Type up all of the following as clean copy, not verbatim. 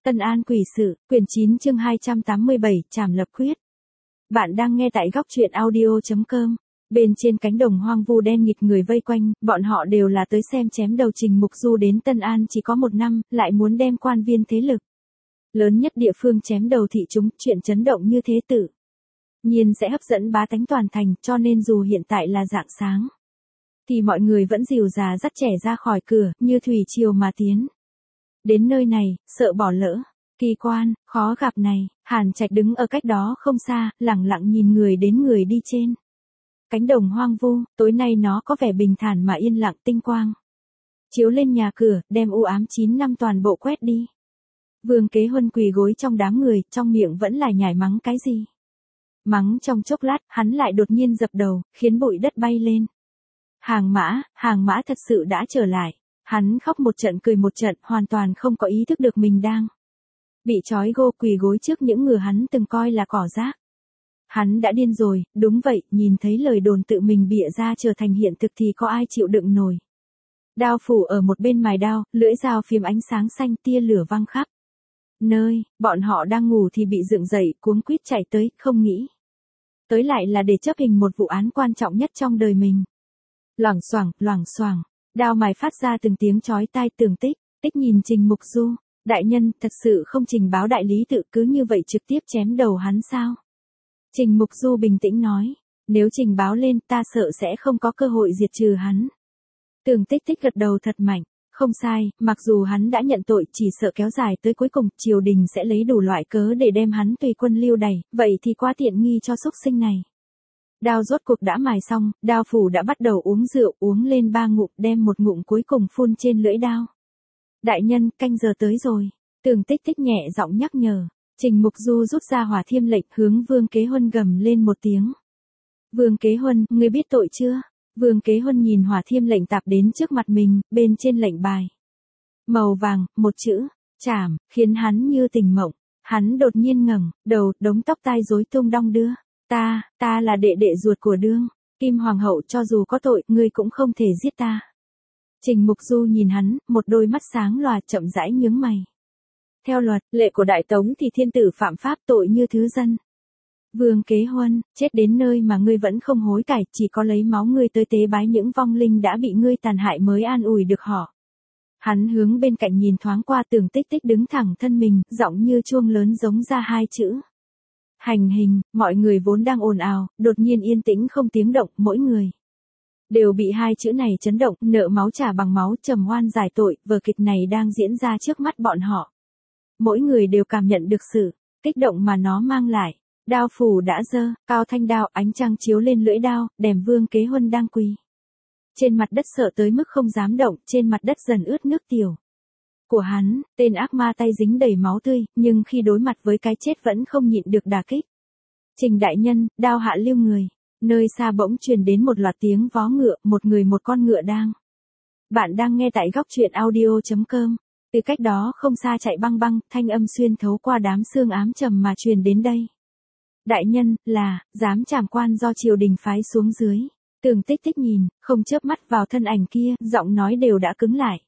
Tân An quỷ sự, quyển 9 chương 287, trảm lập quyết. Bạn đang nghe tại góc truyện audio.com. Bên trên cánh đồng hoang vu đen nghịt người vây quanh, bọn họ đều là tới xem chém đầu Trình Mục Du đến Tân An chỉ có một năm, lại muốn đem quan viên thế lực lớn nhất địa phương chém đầu thị chúng, chuyện chấn động như thế tự nhiên sẽ hấp dẫn bá tánh toàn thành, cho nên dù hiện tại là rạng sáng, thì mọi người vẫn dìu dà dắt trẻ ra khỏi cửa, như thủy triều mà tiến. Đến nơi này, sợ bỏ lỡ kỳ quan khó gặp này, Hàn Trạch đứng ở cách đó không xa, lẳng lặng nhìn người đến người đi trên cánh đồng hoang vu. Tối nay nó có vẻ bình thản mà yên lặng, tinh quang chiếu lên nhà cửa, đem u ám 9 năm toàn bộ quét đi. Vương Kế Huân quỳ gối trong đám người, trong miệng vẫn là nhải mắng cái gì. Mắng trong chốc lát, hắn lại đột nhiên dập đầu, khiến bụi đất bay lên. Hàng mã thật sự đã trở lại. Hắn khóc một trận cười một trận, hoàn toàn không có ý thức được mình đang bị trói gô, quỳ gối trước những người hắn từng coi là cỏ rác. Hắn đã điên rồi, đúng vậy, nhìn thấy lời đồn tự mình bịa ra trở thành hiện thực thì có ai chịu đựng nổi. Đao phủ ở một bên mài đao, lưỡi dao phím ánh sáng xanh, tia lửa văng khắp nơi. Bọn họ đang ngủ thì bị dựng dậy, cuống quýt chạy tới, không nghĩ tới lại là để chấp hình một vụ án quan trọng nhất trong đời mình. Loảng xoảng, đao mài phát ra từng tiếng chói tai. Tưởng Tích nhìn Trình Mục Du, đại nhân, thật sự không trình báo đại lý tự, cứ như vậy trực tiếp chém đầu hắn sao? Trình Mục Du bình tĩnh nói, nếu trình báo lên, ta sợ sẽ không có cơ hội diệt trừ hắn. Tưởng Tích gật đầu thật mạnh, không sai, mặc dù hắn đã nhận tội, chỉ sợ kéo dài tới cuối cùng, triều đình sẽ lấy đủ loại cớ để đem hắn tùy quân lưu đày, vậy thì quá tiện nghi cho xúc sinh này. Đao rốt cuộc đã mài xong, đao phủ đã bắt đầu uống rượu, uống lên 3 ngụm, đem một ngụm cuối cùng phun trên lưỡi đao. Đại nhân, canh giờ tới rồi. Tưởng Tích nhẹ giọng nhắc nhở. Trình Mục Du rút ra hỏa thiêm lệnh, hướng Vương Kế Huân gầm lên một tiếng. Vương Kế Huân, ngươi biết tội chưa? Vương Kế Huân nhìn hỏa thiêm lệnh tạp đến trước mặt mình, bên trên lệnh bài màu vàng, một chữ trảm, khiến hắn như tỉnh mộng. Hắn đột nhiên ngẩng đầu, đống tóc tai rối tung đong đưa. Ta là đệ đệ ruột của đương Kim Hoàng hậu, cho dù có tội, ngươi cũng không thể giết ta. Trình Mục Du nhìn hắn, một đôi mắt sáng lòa, chậm rãi nhướng mày. Theo luật lệ của Đại Tống thì thiên tử phạm pháp, tội như thứ dân. Vương Kế Huân, chết đến nơi mà ngươi vẫn không hối cải, chỉ có lấy máu ngươi tới tế bái những vong linh đã bị ngươi tàn hại mới an ủi được họ. Hắn hướng bên cạnh nhìn thoáng qua. Tưởng Tích đứng thẳng thân mình, giọng như chuông lớn giống ra 2 chữ. Hành hình. Mọi người vốn đang ồn ào, đột nhiên yên tĩnh không tiếng động, mỗi người đều bị 2 chữ này chấn động. Nợ máu trả bằng máu, trầm oan giải tội, vở kịch này đang diễn ra trước mắt bọn họ. Mỗi người đều cảm nhận được sự kích động mà nó mang lại. Đao phủ đã giơ cao thanh đao, ánh trăng chiếu lên lưỡi đao, đèm Vương Kế Huân đang quỳ trên mặt đất sợ tới mức không dám động, trên mặt đất dần ướt nước tiểu của hắn. Tên ác ma tay dính đầy máu tươi, nhưng khi đối mặt với cái chết vẫn không nhịn được đả kích. Trình đại nhân, đao hạ lưu người. Nơi xa bỗng truyền đến một loạt tiếng vó ngựa, một người một con ngựa đang. Bạn đang nghe tại góc truyện audio.com. Từ cách đó không xa chạy băng băng, thanh âm xuyên thấu qua đám sương ám trầm mà truyền đến đây. Đại nhân, là giám trảm quan do triều đình phái xuống dưới. Tưởng Tích nhìn, không chớp mắt vào thân ảnh kia, giọng nói đều đã cứng lại.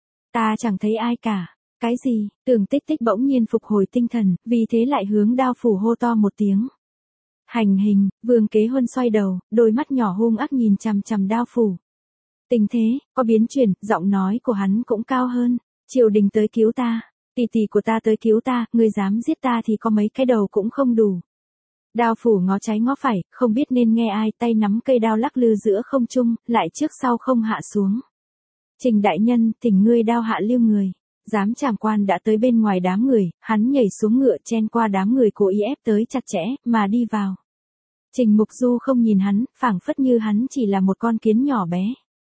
Ta chẳng thấy ai cả. Cái gì? Tưởng Tích bỗng nhiên phục hồi tinh thần, vì thế lại hướng đao phủ hô to một tiếng. Hành hình. Vương Kế Huân xoay đầu, đôi mắt nhỏ hung ác nhìn chằm chằm đao phủ. Tình thế có biến chuyển, giọng nói của hắn cũng cao hơn. Triều đình tới cứu ta, tỷ tỷ của ta tới cứu ta, ngươi dám giết ta thì có mấy cái đầu cũng không đủ. Đao phủ ngó trái ngó phải, không biết nên nghe ai, tay nắm cây đao lắc lư giữa không trung, lại trước sau không hạ xuống. Trình đại nhân, thỉnh ngươi đao hạ lưu người. Giám trảm quan đã tới bên ngoài đám người, hắn nhảy xuống ngựa, chen qua đám người cố ý ép tới chặt chẽ, mà đi vào. Trình Mục Du không nhìn hắn, phảng phất như hắn chỉ là một con kiến nhỏ bé.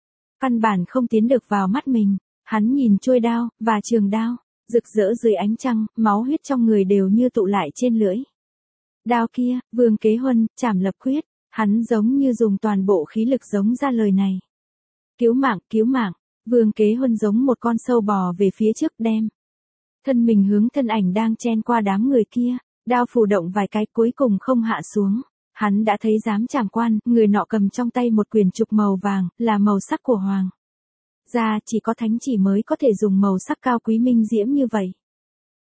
Căn bản không tiến được vào mắt mình. Hắn nhìn chuôi đao, và trường đao, rực rỡ dưới ánh trăng, máu huyết trong người đều như tụ lại trên lưỡi đao kia. Vương Kế Huân, trảm lập quyết. Hắn giống như dùng toàn bộ khí lực giống ra lời này. Cứu mạng. Vương Kế Huân giống một con sâu bò về phía trước, đem thân mình hướng thân ảnh đang chen qua đám người kia. Đao phủ động vài cái, cuối cùng không hạ xuống. Hắn đã thấy giám trảm quan, người nọ cầm trong tay một quyển trục màu vàng, là màu sắc của hoàng gia, chỉ có thánh chỉ mới có thể dùng màu sắc cao quý minh diễm như vậy.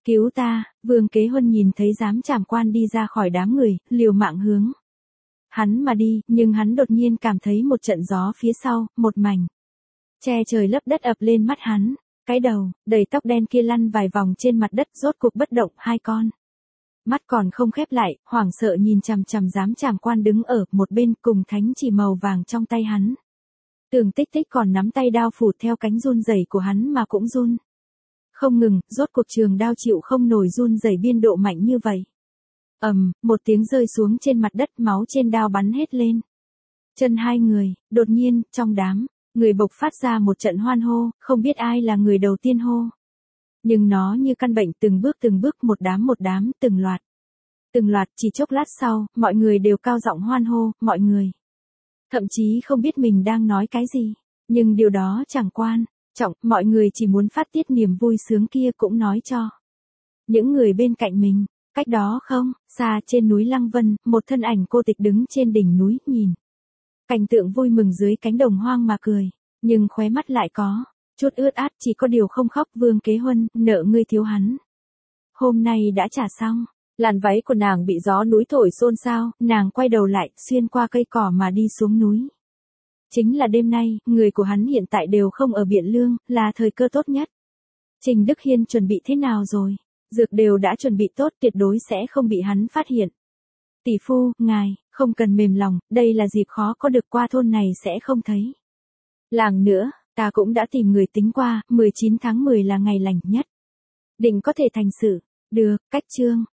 Cứu ta, Vương Kế Huân nhìn thấy giám trảm quan đi ra khỏi đám người, liều mạng hướng hắn mà đi, nhưng hắn đột nhiên cảm thấy một trận gió phía sau, một mảnh che trời lấp đất ập lên mắt hắn. Cái đầu, đầy tóc đen kia lăn vài vòng trên mặt đất, rốt cuộc bất động, hai con mắt còn không khép lại, hoảng sợ nhìn chằm chằm giám trảm quan đứng ở một bên cùng thánh chỉ màu vàng trong tay hắn. Tưởng Tích Tích còn nắm tay đao phủ theo cánh run rẩy của hắn mà cũng run không ngừng, rốt cuộc trường đao chịu không nổi run rẩy biên độ mạnh như vậy. Một tiếng rơi xuống trên mặt đất, máu trên đao bắn hết lên chân hai người. Đột nhiên, trong đám người bộc phát ra một trận hoan hô, không biết ai là người đầu tiên hô. Nhưng nó như căn bệnh, từng bước một đám, từng loạt, chỉ chốc lát sau, mọi người đều cao giọng hoan hô, mọi người thậm chí không biết mình đang nói cái gì, nhưng điều đó chẳng quan trọng, mọi người chỉ muốn phát tiết niềm vui sướng kia cũng nói cho những người bên cạnh mình. Cách đó không xa trên núi Lăng Vân, một thân ảnh cô tịch đứng trên đỉnh núi, nhìn cảnh tượng vui mừng dưới cánh đồng hoang mà cười, nhưng khóe mắt lại có chút ướt át, chỉ có điều không khóc. Vương Kế Huân, nợ ngươi thiếu hắn, hôm nay đã trả xong. Làn váy của nàng bị gió núi thổi xôn xao, nàng quay đầu lại, xuyên qua cây cỏ mà đi xuống núi. Chính là đêm nay, người của hắn hiện tại đều không ở Biện Lương, là thời cơ tốt nhất. Trình Đức Hiên chuẩn bị thế nào rồi? Dược đều đã chuẩn bị tốt, tuyệt đối sẽ không bị hắn phát hiện. Tỷ phu, ngài, không cần mềm lòng, đây là dịp khó có được, qua thôn này sẽ không thấy làng nữa, ta cũng đã tìm người tính qua, 19 tháng 10 là ngày lành nhất. Định có thể thành sự. Được, cách chương.